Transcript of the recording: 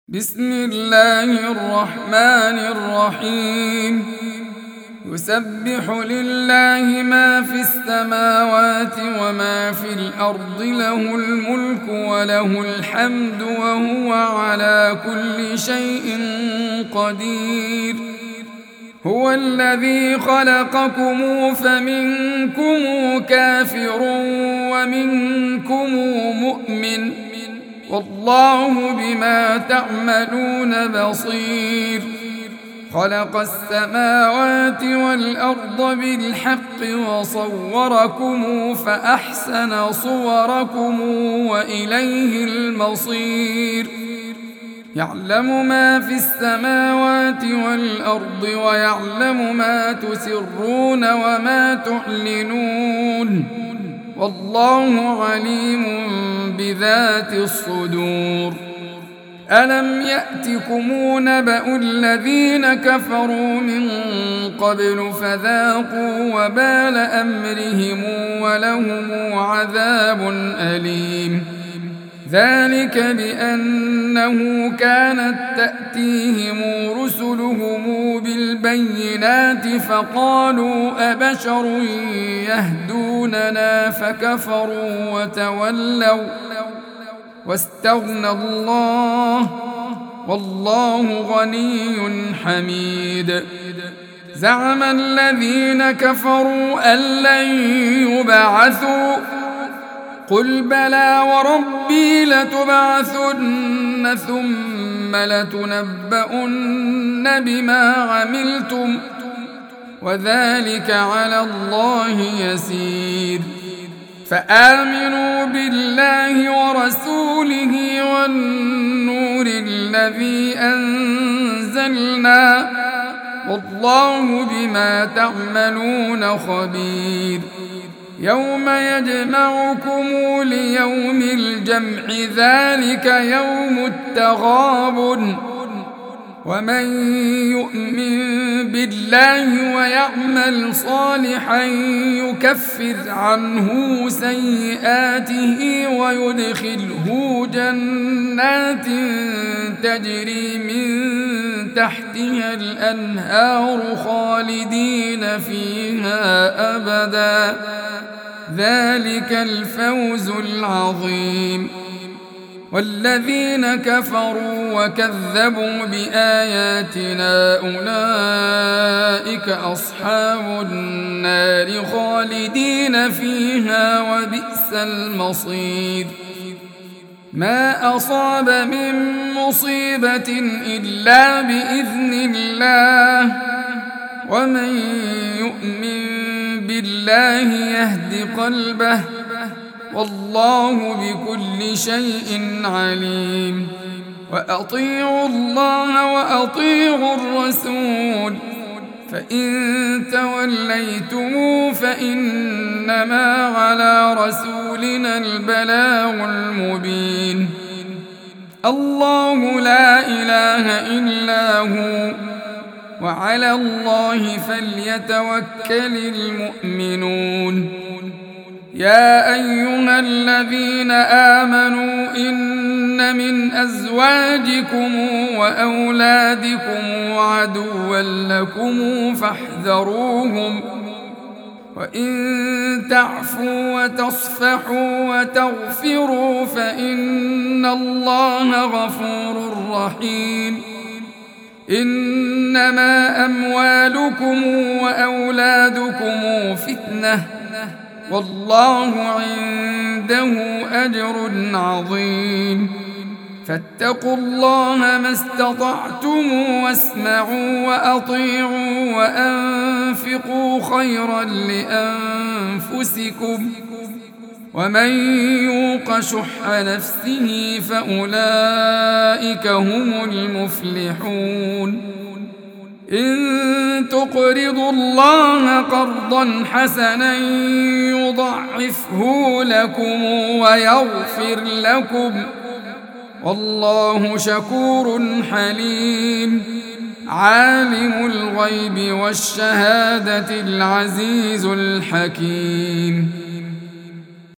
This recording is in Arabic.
بسم الله الرحمن الرحيم. يسبح لله ما في السماوات وما في الأرض، له الملك وله الحمد وهو على كل شيء قدير. هو الذي خلقكم فمنكم كافر ومنكم مؤمن، والله بما تعملون بصير. خلق السماوات والأرض بالحق وصوركم فأحسن صوركم وإليه المصير. يعلم ما في السماوات والأرض ويعلم ما تسرون وما تعلنون، والله عليم بذات الصدور. ألم يأتكم نبأ الذين كفروا من قبل فذاقوا وبال أمرهم ولهم عذاب أليم. ذلك بأنه كانت تأتيهم رسلهم بالبينات فقالوا أبشر يهدوننا فكفروا وتولوا واستغنى الله، والله غني حميد. زعم الذين كفروا أن لن يبعثوا، قل بلى وربي لتبعثن ثم لتنبؤن بما عملتم، وذلك على الله يسير. فآمنوا بالله ورسوله والنور الذي أنزلنا، والله بما تعملون خبير. يوم يجمعكم ليوم الجمع، ذلك يوم التغابن. ومن يؤمن بالله ويعمل صالحا يكفر عنه سيئاته ويدخله جنات تجري من تحتها الأنهار خالدين فيها أبدا، ذلك الفوز العظيم. والذين كفروا وكذبوا بآياتنا أولئك أصحاب النار خالدين فيها وبئس المصير. ما أصاب من مصيبة إلا بإذن الله، ومن يؤمن بالله يهد قلبه، والله بكل شيء عليم. وأطيعوا الله وأطيعوا الرسول، فإن توليتم فإنما على رسولنا البلاغ المبين. الله لا إله إلا هو، وعلى الله فليتوكل المؤمنون. يا أيها الذين آمنوا إن من أزواجكم وأولادكم عدوا لكم فاحذروهم، وإن تعفوا وتصفحوا وتغفروا فإن الله غفور رحيم. إنما أموالكم وأولادكم فتنة، والله عنده أجر عظيم. فاتقوا الله ما استطعتم واسمعوا وأطيعوا وأنفقوا خيرا لأنفسكم، ومن يوق شح نفسه فأولئك هم المفلحون. إن تقرضوا الله قرضا حسنا يضعفه لكم ويغفر لكم، والله شكور حليم. عالم الغيب والشهادة العزيز الحكيم.